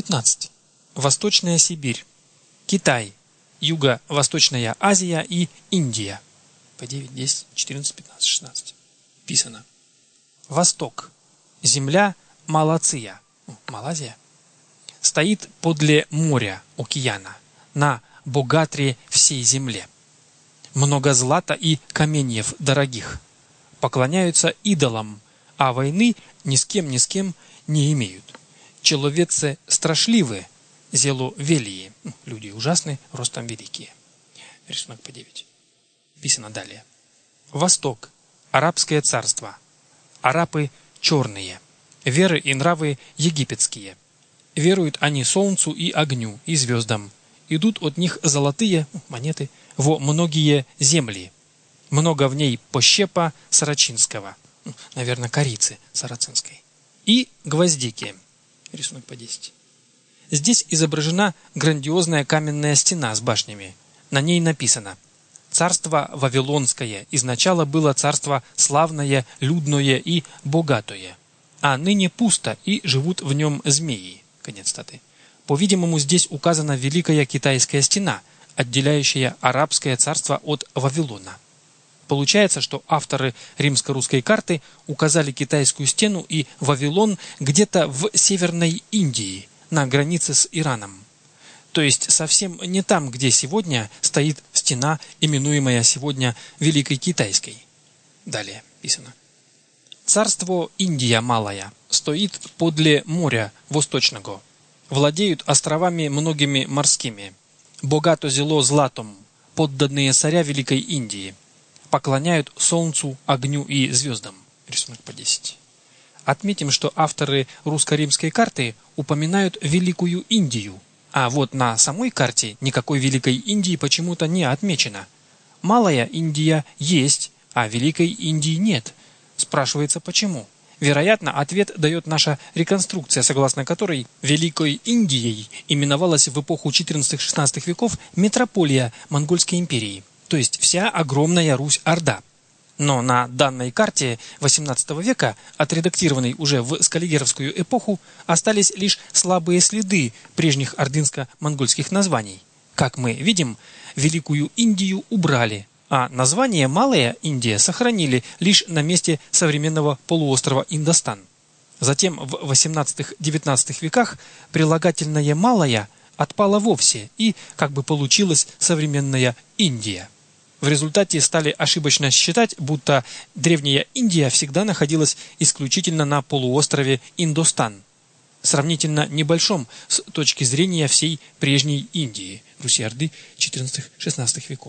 19. Восточная Сибирь, Китай, Юго-Восточная Азия и Индия. По 9, 10, 14, 15, 16. Писано. Восток. Земля Малация, Малайзия, стоит подле моря, океана, на богатре всей земле. Много злата и каменьев дорогих. Поклоняются идолам, а войны ни с кем не имеют. Человецы страшливы, зело велии. Люди ужасны, ростом великие. Рисунок по 9. Писано далее. Восток. Арабское царство. Арабы черные. Веры и нравы египетские. Веруют они солнцу и огню, и звездам. Идут от них золотые монеты во многие земли. Много в ней пощепа сарацинского. Наверное, корицы сарацинской. И гвоздики. Рисунок по 10. Здесь изображена грандиозная каменная стена с башнями. На ней написано: «Царство Вавилонское изначало было царство славное, людное и богатое, а ныне пусто, и живут в нем змеи». Конец цитаты. По-видимому, здесь указана Великая Китайская стена, отделяющая арабское царство от Вавилона. Получается, что авторы римско-русской карты указали Китайскую стену и Вавилон где-то в Северной Индии, на границе с Ираном. То есть совсем не там, где сегодня стоит стена, именуемая сегодня Великой Китайской. Далее писано. Царство Индия Малая стоит подле моря Восточного. Владеют островами многими морскими. Богато зело златом, подданные царя Великой Индии. Поклоняют солнцу, огню и звездам. Рисунок по 10. Отметим, что авторы русско-римской карты упоминают Великую Индию, а вот на самой карте никакой Великой Индии почему-то не отмечено. Малая Индия есть, а Великой Индии нет. Спрашивается, почему? Вероятно, ответ дает наша реконструкция, согласно которой Великой Индией именовалась в эпоху 14-16 веков метрополия Монгольской империи, то есть вся огромная Русь-Орда. Но на данной карте XVIII века, отредактированной уже в скаллигеровскую эпоху, остались лишь слабые следы прежних ордынско-монгольских названий. Как мы видим, Великую Индию убрали, а название Малая Индия сохранили лишь на месте современного полуострова Индостан. Затем в XVIII-XIX веках прилагательное «малая» отпало вовсе, и как бы получилась современная Индия. В результате стали ошибочно считать, будто древняя Индия всегда находилась исключительно на полуострове Индостан, сравнительно небольшом с точки зрения всей прежней Индии, Руси-Орды XIV-XVI веков.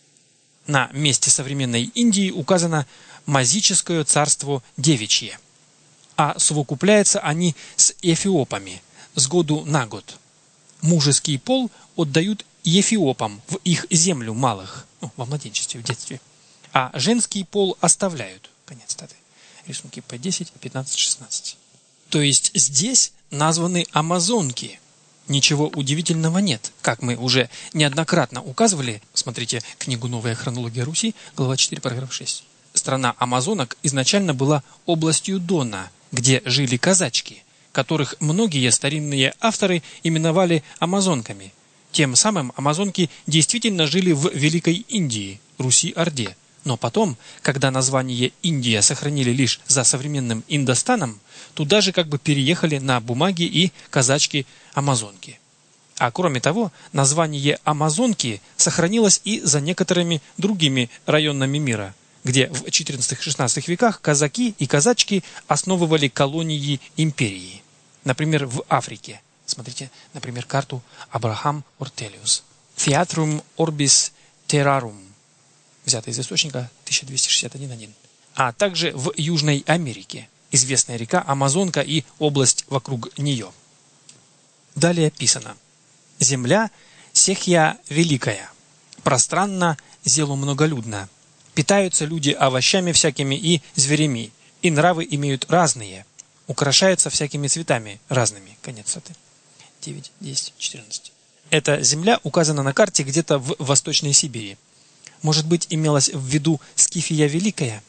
На месте современной Индии указано Мазическое царство девичье, а совокупляются они с эфиопами с году на год. Мужеский пол отдают эфиопам в их землю малых, во младенчестве, в детстве, а женский пол оставляют. Конец цитаты. Рисунки по 10, 15, 16. То есть здесь названы амазонки. Ничего удивительного нет. Как мы уже неоднократно указывали, смотрите книгу «Новая хронология Руси», глава 4, параграф 6. Страна амазонок изначально была областью Дона, где жили казачки, которых многие старинные авторы именовали амазонками. Тем самым амазонки действительно жили в Великой Индии, Руси-Орде. Но потом, когда название Индия сохранили лишь за современным Индостаном, туда же как бы переехали на бумаге и казачки-амазонки. А кроме того, название амазонки сохранилось и за некоторыми другими районами мира, где в XIV-XVI веках казаки и казачки основывали колонии империи. Например, в Африке. Смотрите, например, карту Абрахам Ортелиус. Theatrum Orbis Terrarum. Взято из источника 1261.1. А также в Южной Америке. Известная река Амазонка и область вокруг нее. Далее писано. Земля Сехья Великая. Пространно, зело многолюдно. Питаются люди овощами всякими и зверями. И нравы имеют разные. Украшаются всякими цветами разными. Конец цитаты. 9, 10, 14. Эта земля указана на карте где-то в Восточной Сибири. Может быть, имелось в виду Скифия Великая?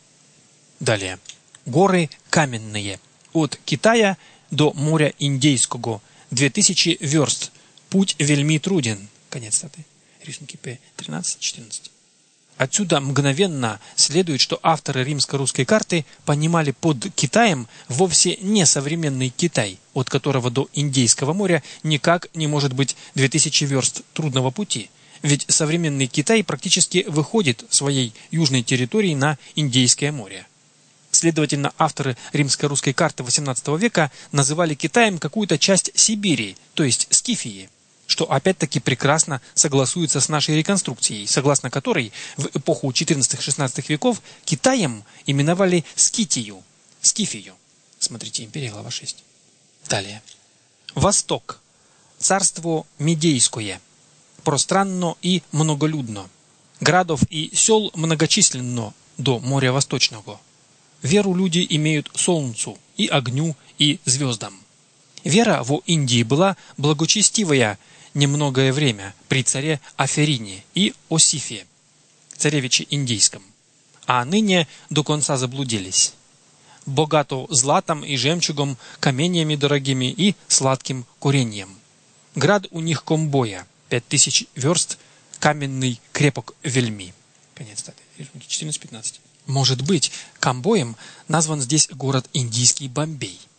Далее. Горы каменные. От Китая до моря Индейского 2000 верст. Путь вельми труден. Конец статы. Рисунки П13-14. Отсюда мгновенно следует, что авторы римско-русской карты понимали под Китаем вовсе не современный Китай, от которого до Индейского моря никак не может быть 2000 верст трудного пути. Ведь современный Китай практически выходит своей южной территорией на Индейское море. Следовательно, авторы римско-русской карты XVIII века называли Китаем какую-то часть Сибири, то есть Скифии, что опять-таки прекрасно согласуется с нашей реконструкцией, согласно которой в эпоху XIV-XVI веков Китаем именовали Скитию, Скифию. Смотрите, Империя, глава 6. Далее. Восток. Царство Медейское. Пространно и многолюдно. Градов и сел многочисленно до моря Восточного. Веру люди имеют солнцу, и огню, и звездам. Вера во Индии была благочестивая немногое время при царе Аферине и Осифе, царевиче индийском, а ныне до конца заблудились. Богато златом и жемчугом, каменьями дорогими и сладким куреньем. Град у них Комбоя, 5000 верст, каменный крепок вельми. Конец статы. 14-15. Может быть, Камбоем назван здесь город индийский Бомбей.